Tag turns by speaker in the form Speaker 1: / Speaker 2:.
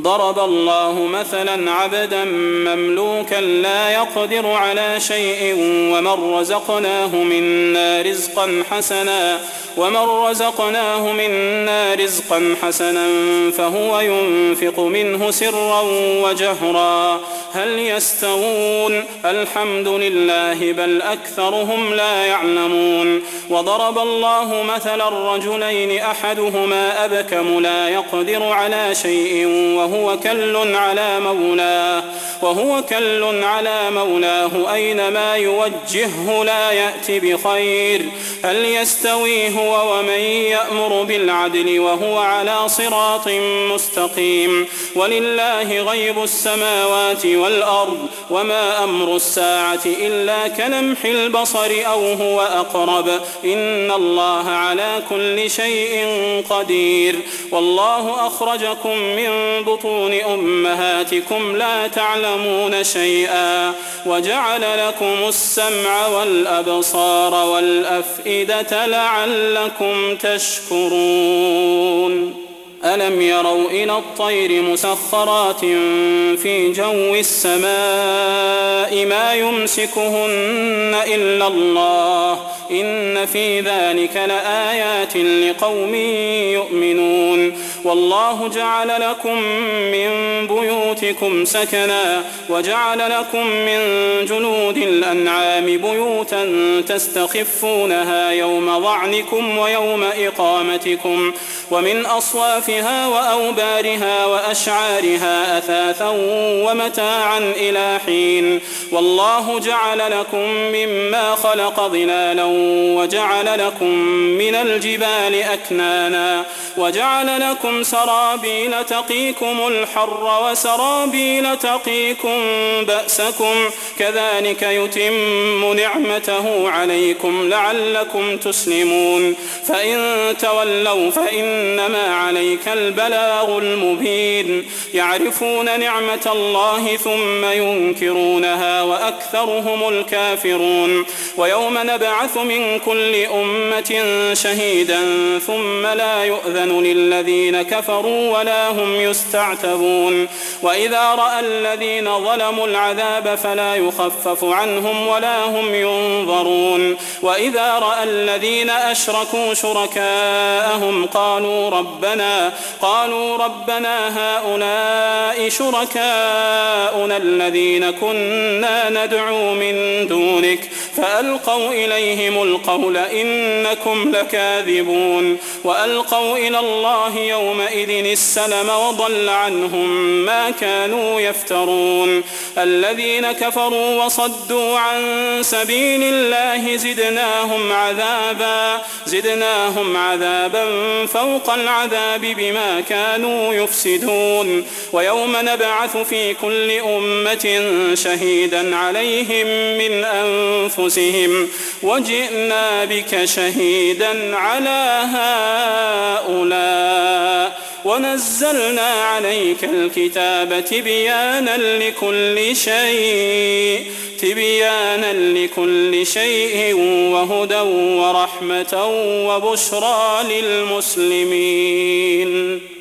Speaker 1: ضرب الله مثلا عبدا مملوكا لا يقدر على شيء ومن رزقناه منا رزقا حسنا فهو ينفق منه سرا وجهرا هل يستوون الحمد لله بل أكثرهم لا يعلمون وضرب الله مثلا الرجلين أحدهما أبكم لا يقدر على شيء وهو كل على مولاه أينما يوجهه لا يأتي بخير هل يستوي هو ومن يأمر بالعدل وهو على صراط مستقيم ولله غيب السماوات والأرض وما أمر الساعة إلا كلمح البصر أو هو أقرب إن الله على كل شيء قدير والله أخرجكم من بطون أمهاتكم لا تعلمون شيئا وجعل لكم السمع والأبصار والأفئدة لعلكم تشكرون ألم يروا إلى الطير مسخرات في جو السماء ما يمسكهن إلا الله إن في ذلك لآيات لقوم يؤمنون والله جعل لكم من بيوتكم سكنا وجعل لكم من جلود الأنعام بيوتا تستخفونها يوم ظعنكم ويوم إقامتكم ومن أصوافها وأوبارها وأشعارها أثاثا ومتاعا إلى حين والله جعل لكم مما خلق ظلالا وجعل لكم من الجبال أكنانا وجعل لكم سرابيل تقيكم الحر وسرابيل تقيكم بأسكم كذلك يتم نعمته عليكم لعلكم تسلمون فإن تولوا فإنما عليك البلاغ المبين يعرفون نعمة الله ثم ينكرونها وأكثرهم الكافرون ويوم نبعث من كل أمة شهيدا ثم لا يؤذن للذين كفروا ولا هم يستعتبون وإذا رأى الذين ظلموا العذاب فلا يخفف عنهم ولا هم ينظرون وإذا رأى الذين أشركوا شركاءهم قالوا ربنا هؤلاء شركاؤنا الذين كنا ندعو من دونك فألقوا إليهم القول إنكم لكاذبون وألقوا إلى الله يومئذ السلم وضل عنهم ما كانوا يفترون الذين كفروا وصدوا عن سبيل الله زدناهم عذابا فوق العذاب بما كانوا يفسدون ويوم نبعث في كل أمة شهيدا عليهم من أنفسهم وجئنا بك شهيدا على هؤلاء ونزلنا عليك الكتاب تبيانا لكل شيء وهدى ورحمة وبشرى للمسلمين.